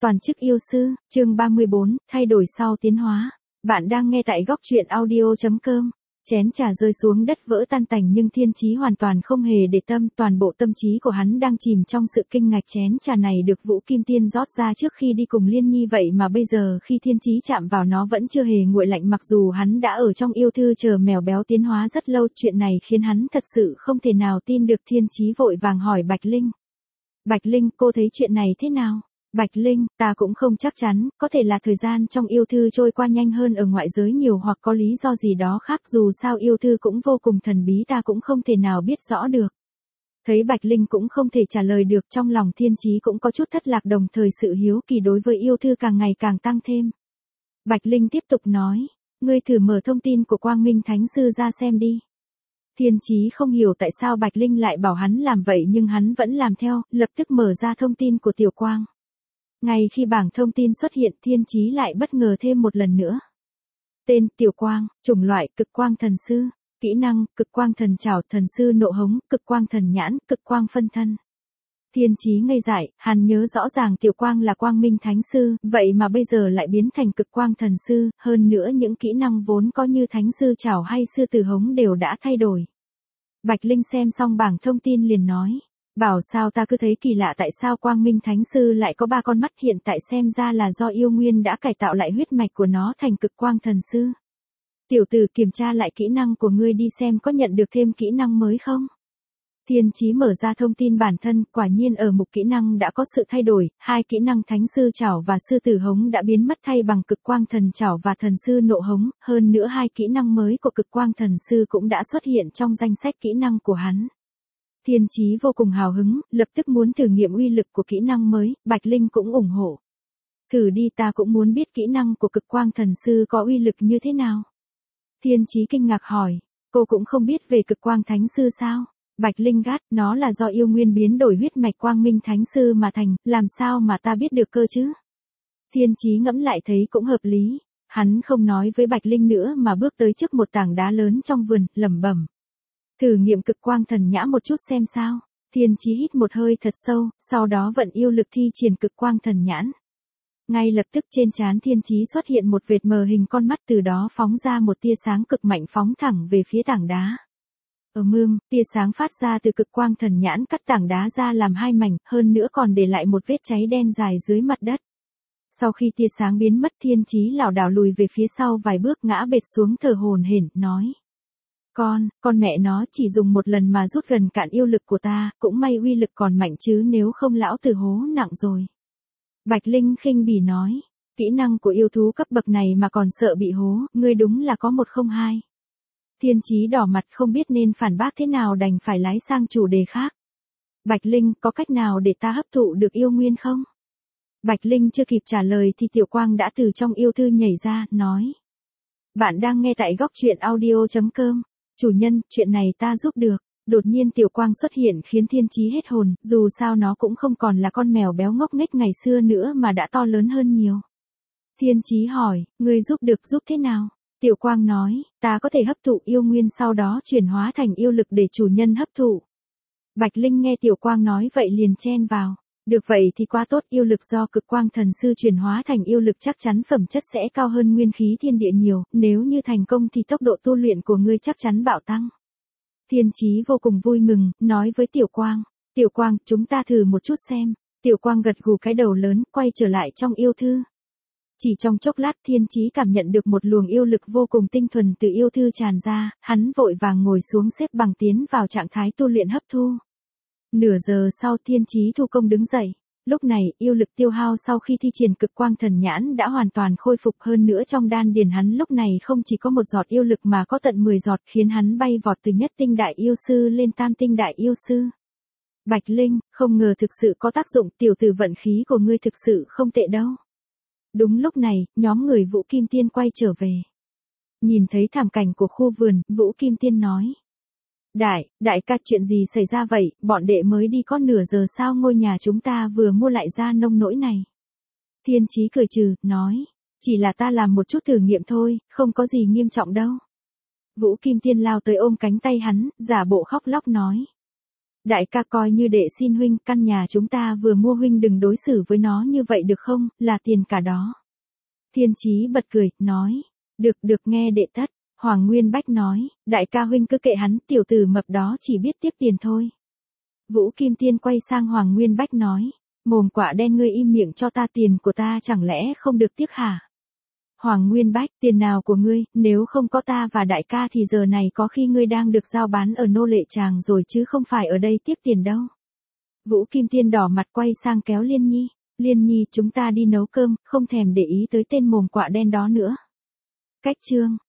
Toàn chức yêu sư, chương 34, thay đổi sau tiến hóa. Bạn đang nghe tại góc truyện audio.com. Chén trà rơi xuống đất vỡ tan tành nhưng Thiên Chí hoàn toàn không hề để tâm, toàn bộ tâm trí của hắn đang chìm trong sự kinh ngạc. Chén trà này được Vũ Kim Tiên rót ra trước khi đi cùng Liên Nhi, vậy mà bây giờ khi Thiên Chí chạm vào nó vẫn chưa hề nguội lạnh, mặc dù hắn đã ở trong yêu thư chờ mèo béo tiến hóa rất lâu. Chuyện này khiến hắn thật sự không thể nào tin được. Thiên Chí vội vàng hỏi Bạch Linh. Bạch Linh, cô thấy chuyện này thế nào? Bạch Linh, ta cũng không chắc chắn, có thể là thời gian trong yêu thư trôi qua nhanh hơn ở ngoại giới nhiều, hoặc có lý do gì đó khác, dù sao yêu thư cũng vô cùng thần bí, ta cũng không thể nào biết rõ được. Thấy Bạch Linh cũng không thể trả lời được, trong lòng Thiên Chí cũng có chút thất lạc, đồng thời sự hiếu kỳ đối với yêu thư càng ngày càng tăng thêm. Bạch Linh tiếp tục nói, ngươi thử mở thông tin của Quang Minh Thánh Sư ra xem đi. Thiên Chí không hiểu tại sao Bạch Linh lại bảo hắn làm vậy, nhưng hắn vẫn làm theo, lập tức mở ra thông tin của Tiểu Quang. Ngay khi bảng thông tin xuất hiện, Thiên Chí lại bất ngờ thêm một lần nữa. Tên: Tiểu Quang, chủng loại: Cực Quang Thần Sư, kỹ năng: Cực Quang Thần Trảo, Thần Sư Nộ Hống, Cực Quang Thần Nhãn, Cực Quang Phân Thân. Thiên Chí ngây dại, hắn nhớ rõ ràng Tiểu Quang là Quang Minh Thánh Sư, vậy mà bây giờ lại biến thành Cực Quang Thần Sư, hơn nữa những kỹ năng vốn có như Thánh Sư Trảo hay Sư Tử Hống đều đã thay đổi. Bạch Linh xem xong bảng thông tin liền nói. Bảo sao ta cứ thấy kỳ lạ, tại sao Quang Minh Thánh Sư lại có 3 con mắt, hiện tại xem ra là do yêu nguyên đã cải tạo lại huyết mạch của nó thành Cực Quang Thần Sư. Tiểu tử, kiểm tra lại kỹ năng của ngươi đi xem có nhận được thêm kỹ năng mới không? Thiên Chí mở ra thông tin bản thân, quả nhiên ở mục kỹ năng đã có sự thay đổi, 2 kỹ năng Thánh Sư Trảo và Sư Tử Hống đã biến mất thay bằng Cực Quang Thần Trảo và Thần Sư Nộ Hống, hơn nữa 2 kỹ năng mới của Cực Quang Thần Sư cũng đã xuất hiện trong danh sách kỹ năng của hắn. Thiên Chí vô cùng hào hứng, lập tức muốn thử nghiệm uy lực của kỹ năng mới. Bạch Linh cũng ủng hộ. Thử đi, ta cũng muốn biết kỹ năng của Cực Quang Thần Sư có uy lực như thế nào. Thiên Chí kinh ngạc hỏi, cô cũng không biết về Cực Quang Thánh Sư sao? Bạch Linh gắt, nó là do yêu nguyên biến đổi huyết mạch Quang Minh Thánh Sư mà thành, làm sao mà ta biết được cơ chứ? Thiên Chí ngẫm lại thấy cũng hợp lý. Hắn không nói với Bạch Linh nữa mà bước tới trước một tảng đá lớn trong vườn, lẩm bẩm. Thử nghiệm Cực Quang Thần Nhã một chút xem sao. Thiên Chí hít một hơi thật sâu, sau đó vận yêu lực thi triển Cực Quang Thần Nhãn. Ngay lập tức trên trán Thiên Chí xuất hiện một vệt mờ hình con mắt, từ đó phóng ra một tia sáng cực mạnh phóng thẳng về phía tảng đá. Tia sáng phát ra từ Cực Quang Thần Nhãn cắt tảng đá ra làm 2 mảnh, hơn nữa còn để lại một vết cháy đen dài dưới mặt đất. Sau khi tia sáng biến mất, Thiên Chí lảo đảo lùi về phía sau vài bước, ngã bệt xuống thở hổn hển, nói. Con mẹ nó, chỉ dùng một lần mà rút gần cạn yêu lực của ta, cũng may uy lực còn mạnh chứ nếu không lão tử hố nặng rồi. Bạch Linh khinh bỉ nói, kỹ năng của yêu thú cấp bậc này mà còn sợ bị hố, ngươi đúng là có 102. Thiên Chí đỏ mặt không biết nên phản bác thế nào, đành phải lái sang chủ đề khác. Bạch Linh, có cách nào để ta hấp thụ được yêu nguyên không? Bạch Linh chưa kịp trả lời thì Tiểu Quang đã từ trong yêu thư nhảy ra, nói. Bạn đang nghe tại góc truyện audio.com. Chủ nhân, chuyện này ta giúp được. Đột nhiên Tiểu Quang xuất hiện khiến Thiên Chí hết hồn, dù sao nó cũng không còn là con mèo béo ngốc nghếch ngày xưa nữa mà đã to lớn hơn nhiều. Thiên Chí hỏi, ngươi giúp thế nào? Tiểu Quang nói, ta có thể hấp thụ yêu nguyên sau đó chuyển hóa thành yêu lực để chủ nhân hấp thụ. Bạch Linh nghe Tiểu Quang nói vậy liền chen vào. Được vậy thì quá tốt, yêu lực do Cực Quang Thần Sư chuyển hóa thành yêu lực chắc chắn phẩm chất sẽ cao hơn nguyên khí thiên địa nhiều, nếu như thành công thì tốc độ tu luyện của ngươi chắc chắn bạo tăng. Thiên Chí vô cùng vui mừng, nói với Tiểu Quang, Tiểu Quang, chúng ta thử một chút xem. Tiểu Quang gật gù cái đầu lớn, quay trở lại trong yêu thư. Chỉ trong chốc lát Thiên Chí cảm nhận được một luồng yêu lực vô cùng tinh thuần từ yêu thư tràn ra, hắn vội vàng ngồi xuống xếp bằng tiến vào trạng thái tu luyện hấp thu. Nửa giờ sau Thiên Chí thu công đứng dậy. Lúc này, yêu lực tiêu hao sau khi thi triển Cực Quang Thần Nhãn đã hoàn toàn khôi phục, hơn nữa trong đan điền hắn lúc này không chỉ có 1 giọt yêu lực mà có tận 10 giọt, khiến hắn bay vọt từ nhất tinh đại yêu sư lên tam tinh đại yêu sư. Bạch Linh, không ngờ thực sự có tác dụng, tiểu tử vận khí của ngươi thực sự không tệ đâu. Đúng lúc này, nhóm người Vũ Kim Tiên quay trở về. Nhìn thấy thảm cảnh của khu vườn, Vũ Kim Tiên nói. Đại ca, chuyện gì xảy ra vậy, bọn đệ mới đi có nửa giờ sao ngôi nhà chúng ta vừa mua lại ra nông nỗi này. Thiên Chí cười trừ, nói, chỉ là ta làm một chút thử nghiệm thôi, không có gì nghiêm trọng đâu. Vũ Kim Tiên lao tới ôm cánh tay hắn, giả bộ khóc lóc nói. Đại ca coi như đệ xin huynh, căn nhà chúng ta vừa mua huynh đừng đối xử với nó như vậy được không, là tiền cả đó. Thiên Chí bật cười, nói, được nghe đệ tất. Hoàng Nguyên Bách nói, đại ca huynh cứ kệ hắn, tiểu tử mập đó chỉ biết tiếp tiền thôi. Vũ Kim Tiên quay sang Hoàng Nguyên Bách nói, mồm quạ đen ngươi im miệng cho ta, tiền của ta chẳng lẽ không được tiếc hả? Hoàng Nguyên Bách, tiền nào của ngươi, nếu không có ta và đại ca thì giờ này có khi ngươi đang được giao bán ở nô lệ tràng rồi chứ không phải ở đây tiếc tiền đâu. Vũ Kim Tiên đỏ mặt quay sang kéo Liên Nhi, Liên Nhi chúng ta đi nấu cơm, không thèm để ý tới tên mồm quạ đen đó nữa. Cách chương